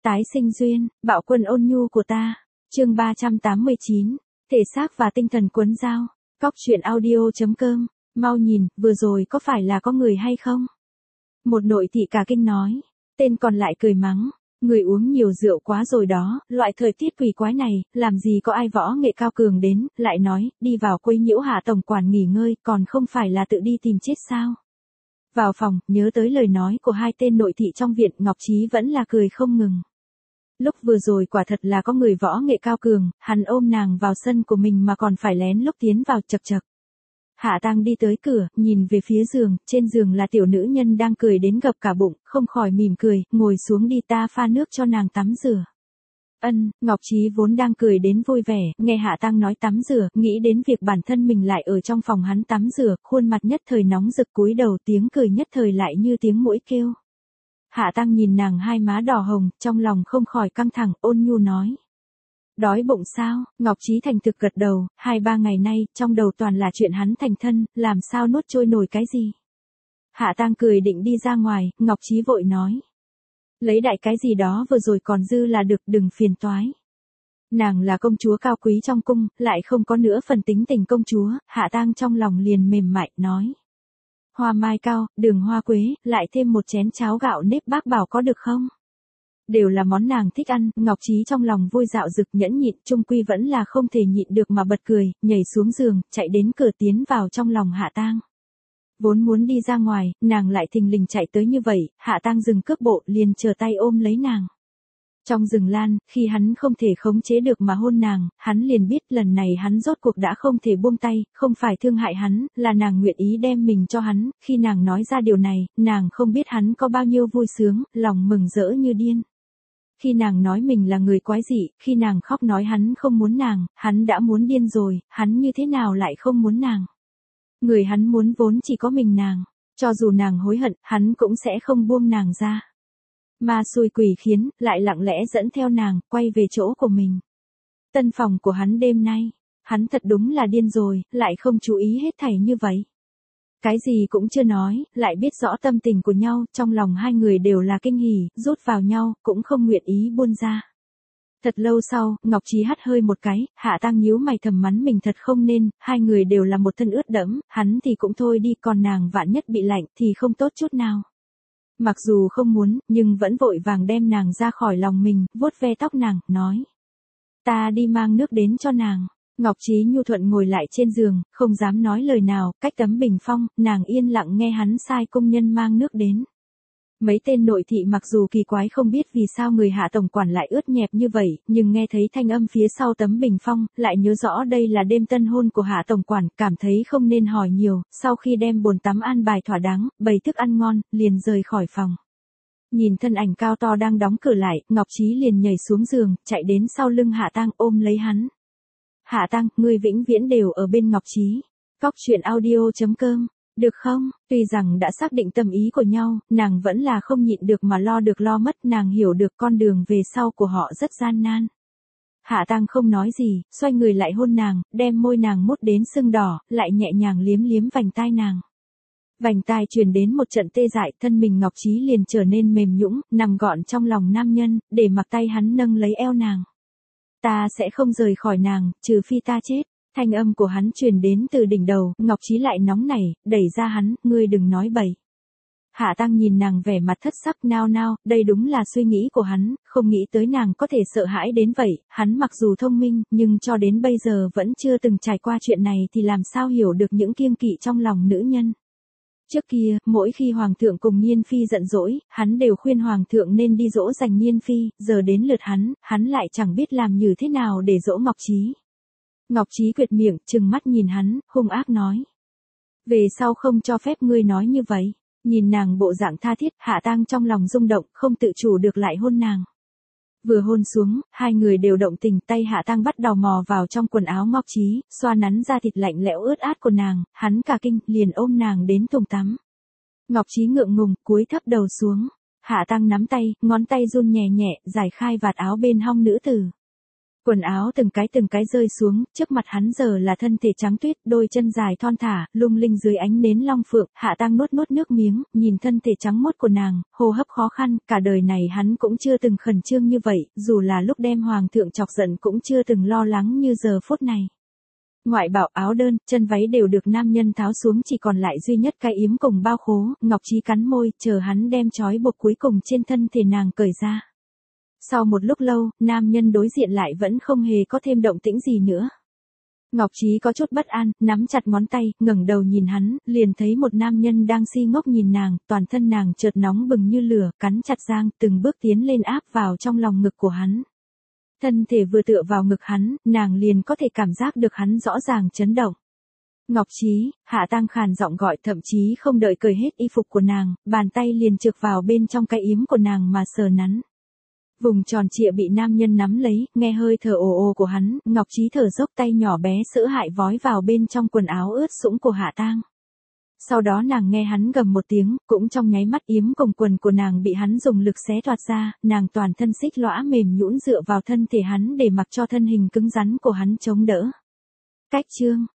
Tái sinh duyên, bạo quân ôn nhu của ta. Chương 389. Thể xác và tinh thần cuốn dao. Cóc truyện audio.com. Mau nhìn, vừa rồi có phải là có người hay không? Một nội thị cả kinh nói. Tên còn lại cười mắng. Người uống nhiều rượu quá rồi đó, loại thời tiết quỷ quái này, làm gì có ai võ nghệ cao cường đến, lại nói, đi vào quấy nhiễu Hạ tổng quản nghỉ ngơi, còn không phải là tự đi tìm chết sao? Vào phòng, nhớ tới lời nói của hai tên nội thị trong viện, Ngọc Trí vẫn là cười không ngừng. Lúc vừa rồi quả thật là có người võ nghệ cao cường, hắn ôm nàng vào sân của mình mà còn phải lén lút tiến vào chậc chậc. Hạ Tăng đi tới cửa, nhìn về phía giường, trên giường là tiểu nữ nhân đang cười đến gập cả bụng, không khỏi mỉm cười, ngồi xuống đi ta pha nước cho nàng tắm rửa. Ân, Ngọc Trí vốn đang cười đến vui vẻ, nghe Hạ Tăng nói tắm rửa, nghĩ đến việc bản thân mình lại ở trong phòng hắn tắm rửa, khuôn mặt nhất thời nóng rực cúi đầu tiếng cười nhất thời lại như tiếng muỗi kêu. Hạ Tăng nhìn nàng hai má đỏ hồng, trong lòng không khỏi căng thẳng, ôn nhu nói. Đói bụng sao? Ngọc Trí thành thực gật đầu, 2-3 ngày nay, trong đầu toàn là chuyện hắn thành thân, làm sao nuốt trôi nổi cái gì. Hạ Tăng cười định đi ra ngoài, Ngọc Trí vội nói. Lấy đại cái gì đó vừa rồi còn dư là được, đừng phiền toái. Nàng là công chúa cao quý trong cung, lại không có nữa phần tính tình công chúa, Hạ Tăng trong lòng liền mềm mại, nói. Hoa mai cao, đường hoa quế, lại thêm một chén cháo gạo nếp bác bảo có được không? Đều là món nàng thích ăn, Ngọc Trí trong lòng vui dạo dực nhẫn nhịn, chung quy vẫn là không thể nhịn được mà bật cười, nhảy xuống giường, chạy đến cửa tiến vào trong lòng Hạ Tăng. Vốn muốn đi ra ngoài, nàng lại thình lình chạy tới như vậy, Hạ Tăng dừng cước bộ liền chờ tay ôm lấy nàng. Trong rừng lan, khi hắn không thể khống chế được mà hôn nàng, hắn liền biết lần này hắn rốt cuộc đã không thể buông tay, không phải thương hại hắn, là nàng nguyện ý đem mình cho hắn, khi nàng nói ra điều này, nàng không biết hắn có bao nhiêu vui sướng, lòng mừng rỡ như điên. Khi nàng nói mình là người quái dị, khi nàng khóc nói hắn không muốn nàng, hắn đã muốn điên rồi, hắn như thế nào lại không muốn nàng. Người hắn muốn vốn chỉ có mình nàng, cho dù nàng hối hận, hắn cũng sẽ không buông nàng ra. Ma xui quỷ khiến, lại lặng lẽ dẫn theo nàng, quay về chỗ của mình. Tân phòng của hắn đêm nay, hắn thật đúng là điên rồi, lại không chú ý hết thảy như vậy. Cái gì cũng chưa nói, lại biết rõ tâm tình của nhau, trong lòng hai người đều là kinh hỉ, rút vào nhau, cũng không nguyện ý buông ra. Thật lâu sau, Ngọc Trí hắt hơi một cái, Hạ Tăng nhíu mày thầm mắng mình thật không nên, hai người đều là một thân ướt đẫm, hắn thì cũng thôi đi, còn nàng vạn nhất bị lạnh thì không tốt chút nào. Mặc dù không muốn, nhưng vẫn vội vàng đem nàng ra khỏi lòng mình, vuốt ve tóc nàng, nói. Ta đi mang nước đến cho nàng. Ngọc Trí nhu thuận ngồi lại trên giường, không dám nói lời nào, cách tấm bình phong, nàng yên lặng nghe hắn sai công nhân mang nước đến. Mấy tên nội thị mặc dù kỳ quái không biết vì sao người Hạ tổng quản lại ướt nhẹp như vậy, nhưng nghe thấy thanh âm phía sau tấm bình phong, lại nhớ rõ đây là đêm tân hôn của Hạ tổng quản, cảm thấy không nên hỏi nhiều, sau khi đem bồn tắm an bài thỏa đáng, bày thức ăn ngon, liền rời khỏi phòng. Nhìn thân ảnh cao to đang đóng cửa lại, Ngọc Trí liền nhảy xuống giường, chạy đến sau lưng Hạ Tăng ôm lấy hắn. Hạ Tăng, ngươi vĩnh viễn đều ở bên Ngọc Trí. Cóc truyện audio.com. Được không? Tuy rằng đã xác định tâm ý của nhau, nàng vẫn là không nhịn được mà lo được lo mất, nàng hiểu được con đường về sau của họ rất gian nan. Hạ Tăng không nói gì, xoay người lại hôn nàng, đem môi nàng mút đến sưng đỏ, lại nhẹ nhàng liếm liếm vành tai nàng. Vành tai truyền đến một trận tê dại, thân mình Ngọc Trí liền trở nên mềm nhũn, nằm gọn trong lòng nam nhân, để mặc tay hắn nâng lấy eo nàng. Ta sẽ không rời khỏi nàng, trừ phi ta chết. Thanh âm của hắn truyền đến từ đỉnh đầu, Ngọc Trí lại nóng nảy, đẩy ra hắn, ngươi đừng nói bậy. Hạ Tăng nhìn nàng vẻ mặt thất sắc nao nao, đây đúng là suy nghĩ của hắn, không nghĩ tới nàng có thể sợ hãi đến vậy, hắn mặc dù thông minh, nhưng cho đến bây giờ vẫn chưa từng trải qua chuyện này thì làm sao hiểu được những kiêng kỵ trong lòng nữ nhân. Trước kia, mỗi khi Hoàng thượng cùng Nhiên Phi giận dỗi, hắn đều khuyên Hoàng thượng nên đi dỗ dành Nhiên Phi, giờ đến lượt hắn lại chẳng biết làm như thế nào để dỗ Ngọc Trí. Ngọc Trí quyệt miệng, trừng mắt nhìn hắn, hung ác nói. Về sau không cho phép ngươi nói như vậy. Nhìn nàng bộ dạng tha thiết, Hạ Tăng trong lòng rung động, không tự chủ được lại hôn nàng. Vừa hôn xuống, hai người đều động tình, tay Hạ Tăng bắt đầu mò vào trong quần áo Ngọc Trí, xoa nắn da thịt lạnh lẽo ướt át của nàng, hắn cả kinh, liền ôm nàng đến thùng tắm. Ngọc Trí ngượng ngùng, cúi thấp đầu xuống. Hạ Tăng nắm tay, ngón tay run nhẹ nhẹ, giải khai vạt áo bên hông nữ tử. Quần áo từng cái rơi xuống, trước mặt hắn giờ là thân thể trắng tuyết, đôi chân dài thon thả, lung linh dưới ánh nến long phượng, Hạ Tang nuốt nước miếng, nhìn thân thể trắng mốt của nàng, hô hấp khó khăn, cả đời này hắn cũng chưa từng khẩn trương như vậy, dù là lúc đem hoàng thượng chọc giận cũng chưa từng lo lắng như giờ phút này. Ngoại bảo áo đơn, chân váy đều được nam nhân tháo xuống, chỉ còn lại duy nhất cái yếm cùng bao khố, Ngọc Trí cắn môi, chờ hắn đem trói buộc cuối cùng trên thân thể nàng cởi ra. Sau một lúc lâu, nam nhân đối diện lại vẫn không hề có thêm động tĩnh gì nữa. Ngọc Trí có chút bất an, nắm chặt ngón tay, ngẩng đầu nhìn hắn, liền thấy một nam nhân đang si ngốc nhìn nàng, toàn thân nàng chợt nóng bừng như lửa, cắn chặt răng, từng bước tiến lên áp vào trong lòng ngực của hắn. Thân thể vừa tựa vào ngực hắn, nàng liền có thể cảm giác được hắn rõ ràng chấn động. Ngọc Trí, Hạ Tang khàn giọng gọi, thậm chí không đợi cởi hết y phục của nàng, bàn tay liền trượt vào bên trong cái yếm của nàng mà sờ nắn. Vùng tròn trịa bị nam nhân nắm lấy, nghe hơi thở ồ ồ của hắn, Ngọc Trí thở dốc, tay nhỏ bé sữa hại vói vào bên trong quần áo ướt sũng của Hạ Tang. Sau đó nàng nghe hắn gầm một tiếng, cũng trong nháy mắt yếm cùng quần của nàng bị hắn dùng lực xé toạc ra, nàng toàn thân xích lõa mềm nhũn dựa vào thân thể hắn để mặc cho thân hình cứng rắn của hắn chống đỡ. Cách chương